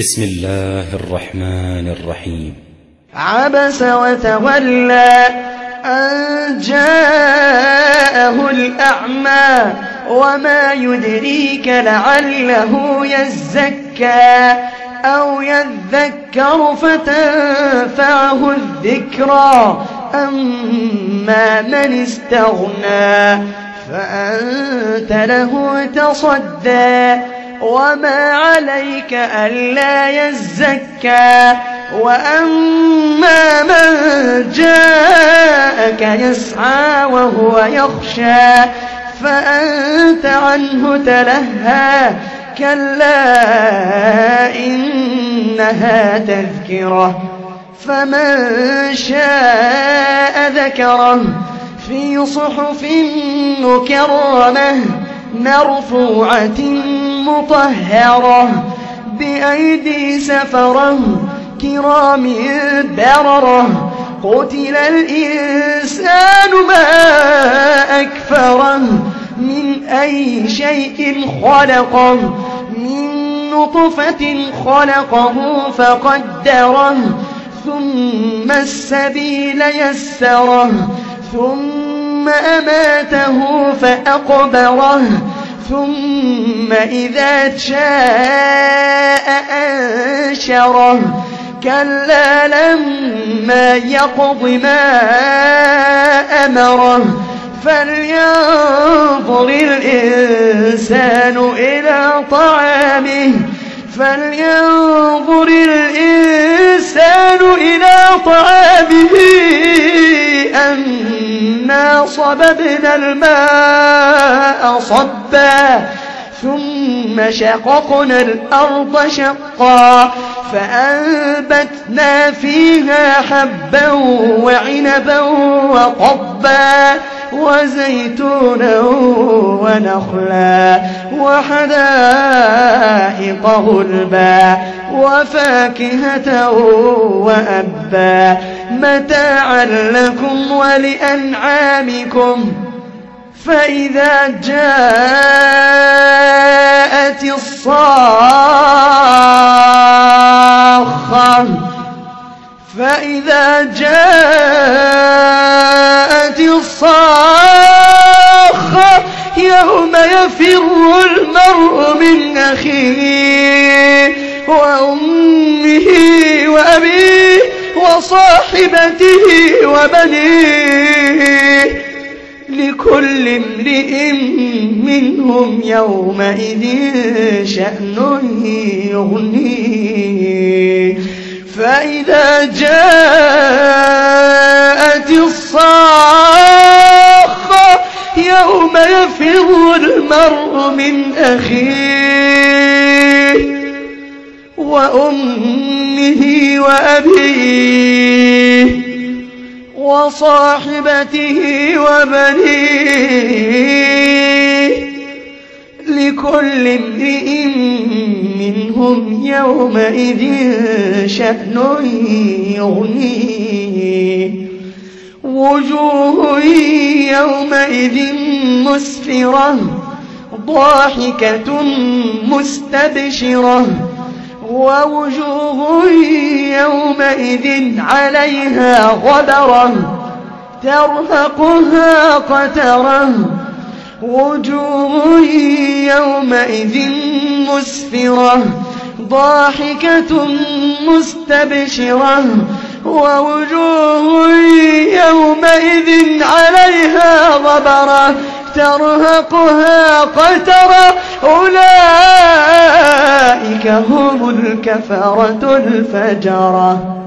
بسم الله الرحمن الرحيم. عبس وتولى أن جاءه الأعمى وما يدريك لعله يزكى أو يذكر فتنفعه الذكرى أما من استغنى فأنت له تصدى وما عليك ألا يزكى وأما من جاءك يسعى وهو يخشى فأنت عنه تلهى كلا إنها تذكرة فمن شاء ذكره في صحف مكرمة مرفوعة مطهرة بأيدي سفرة كرام بررة قتل الإنسان ما أكفره من أي شيء خلقه من نطفة خلقه فقدره ثم السبيل يسره ثم أماته فأقبره ثم إذا شاء أنشره كلا لما يقض ما أمره فلينظر الإنسان إلى طعامه أنا صببنا الماء صبا ثم شققنا الأرض شقا فأنبتنا فيها حبا وعنبا وقضبا وزيتونا ونخلا وحدائق غلبا وفاكهة وأبا متاعا لكم ولأنعامكم فإذا جاءت الصاخة يوم يفر المرء من أخيه وأمه وأبيه وصاحبته وبنيه لكل امرئ منهم يومئذ شأن يغنيه فإذا جاءت الصاخة يوم يفر المرء من أخيه وأمه وأبيه وصاحبته وبنيه لكل امرئ منهم يومئذ شأن يغنيه وجوه يومئذ مسفرة ضاحكة مستبشرة ووجوه يومئذ عليها غبرة ترهقها قترة وجوه يومئذ مسفرة ضاحكة مستبشرة ووجوه يومئذ عليها غبرة ترهقها قترة أولئك هم الكفرة الفجرة.